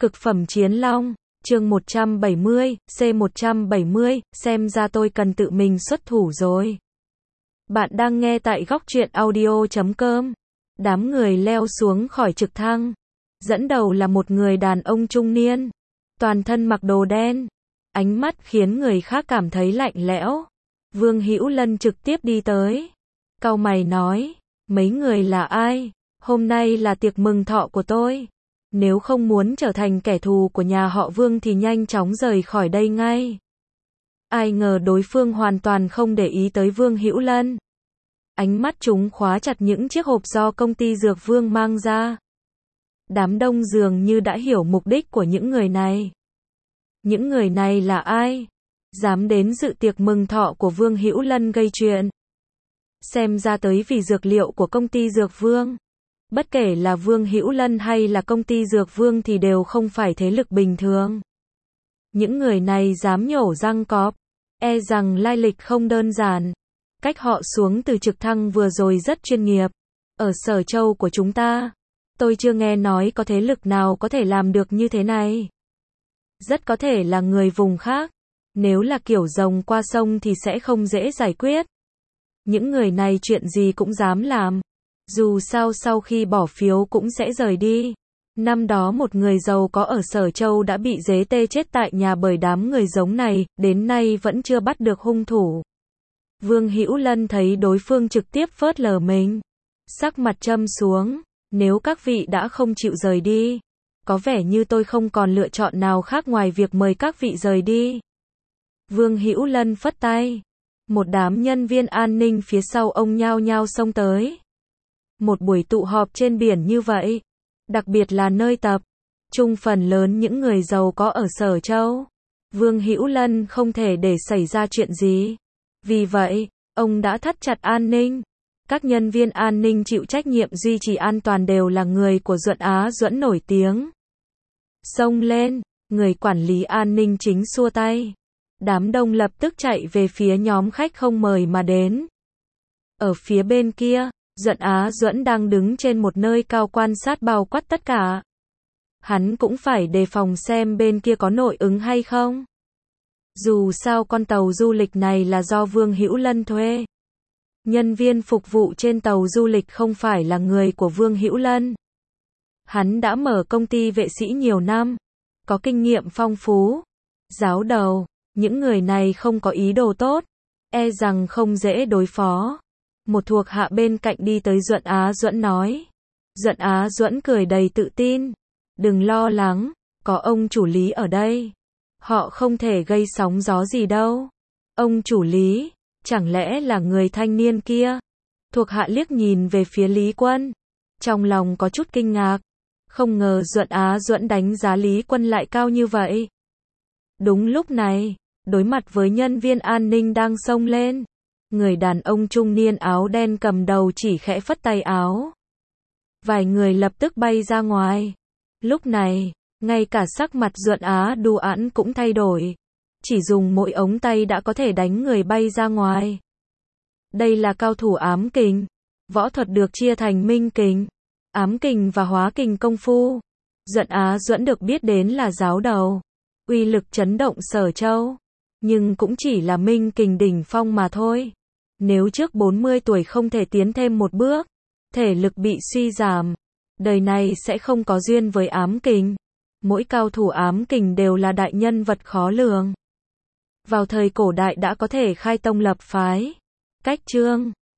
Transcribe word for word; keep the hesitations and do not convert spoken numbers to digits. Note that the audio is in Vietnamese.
Cực phẩm chiến long, chương một trăm bảy mươi, C một trăm bảy mươi, xem ra tôi cần tự mình xuất thủ rồi. Bạn đang nghe tại góc truyện audio chấm com. Đám người leo xuống khỏi trực thăng. Dẫn đầu là một người đàn ông trung niên, toàn thân mặc đồ đen, ánh mắt khiến người khác cảm thấy lạnh lẽo. Vương Hữu Lân trực tiếp đi tới, cau mày nói, mấy người là ai? Hôm nay là tiệc mừng thọ của tôi. Nếu không muốn trở thành kẻ thù của nhà họ Vương thì nhanh chóng rời khỏi đây ngay. Ai ngờ đối phương hoàn toàn không để ý tới Vương Hữu Lân. Ánh mắt chúng khóa chặt những chiếc hộp do công ty Dược Vương mang ra. Đám đông dường như đã hiểu mục đích của những người này. Những người này là ai? Dám đến dự tiệc mừng thọ của Vương Hữu Lân gây chuyện. Xem ra tới vì dược liệu của công ty Dược Vương. Bất kể là Vương Hữu Lân hay là công ty Dược Vương thì đều không phải thế lực bình thường. Những người này dám nhổ răng cọp, e rằng lai lịch không đơn giản. Cách họ xuống từ trực thăng vừa rồi rất chuyên nghiệp. Ở Sở Châu của chúng ta, tôi chưa nghe nói có thế lực nào có thể làm được như thế này. Rất có thể là người vùng khác. Nếu là kiểu rồng qua sông thì sẽ không dễ giải quyết. Những người này chuyện gì cũng dám làm. Dù sao sau khi bỏ phiếu cũng sẽ rời đi. Năm đó một người giàu có ở Sở Châu đã bị dế tê chết tại nhà bởi đám người giống này, đến nay vẫn chưa bắt được hung thủ. Vương Hữu Lân thấy đối phương trực tiếp phớt lờ mình, sắc mặt châm xuống, nếu các vị đã không chịu rời đi, có vẻ như tôi không còn lựa chọn nào khác ngoài việc mời các vị rời đi. Vương Hữu Lân phất tay, một đám nhân viên an ninh phía sau ông nhao nhao xông tới. Một buổi tụ họp trên biển như vậy, đặc biệt là nơi tập trung phần lớn những người giàu có ở Sở Châu, Vương Hữu Lân không thể để xảy ra chuyện gì. Vì vậy, ông đã thắt chặt an ninh. Các nhân viên an ninh chịu trách nhiệm duy trì an toàn đều là người của Duẫn Á Duẫn nổi tiếng. Xông lên, người quản lý an ninh chính xua tay. Đám đông lập tức chạy về phía nhóm khách không mời mà đến. Ở phía bên kia, Duẫn Á Duẫn đang đứng trên một nơi cao quan sát bao quát tất cả. Hắn cũng phải đề phòng xem bên kia có nội ứng hay không. Dù sao con tàu du lịch này là do Vương Hữu Lân thuê. Nhân viên phục vụ trên tàu du lịch không phải là người của Vương Hữu Lân. Hắn đã mở công ty vệ sĩ nhiều năm, có kinh nghiệm phong phú. Giáo đầu, những người này không có ý đồ tốt, e rằng không dễ đối phó. Một thuộc hạ bên cạnh đi tới Duẫn Á Duẫn nói. Duẫn Á Duẫn cười đầy tự tin. Đừng lo lắng, có ông chủ lý ở đây. Họ không thể gây sóng gió gì đâu. Ông chủ lý, chẳng lẽ là người thanh niên kia? Thuộc hạ liếc nhìn về phía Lý Quân. Trong lòng có chút kinh ngạc. Không ngờ Duẫn Á Duẫn đánh giá Lý Quân lại cao như vậy. Đúng lúc này, đối mặt với nhân viên an ninh đang xông lên. Người đàn ông trung niên áo đen cầm đầu chỉ khẽ phất tay áo. Vài người lập tức bay ra ngoài. Lúc này, ngay cả sắc mặt Duẫn Á Đu Ẵn cũng thay đổi. Chỉ dùng mỗi ống tay đã có thể đánh người bay ra ngoài. Đây là cao thủ ám kình. Võ thuật được chia thành minh kình, ám kình và hóa kình công phu. Duẫn Á Duẫn được biết đến là giáo đầu, uy lực chấn động Sở Châu. Nhưng cũng chỉ là minh kình đỉnh phong mà thôi. Nếu trước bốn mươi tuổi không thể tiến thêm một bước, thể lực bị suy giảm, đời này sẽ không có duyên với ám kình. Mỗi cao thủ ám kình đều là đại nhân vật khó lường. Vào thời cổ đại đã có thể khai tông lập phái, cách chương,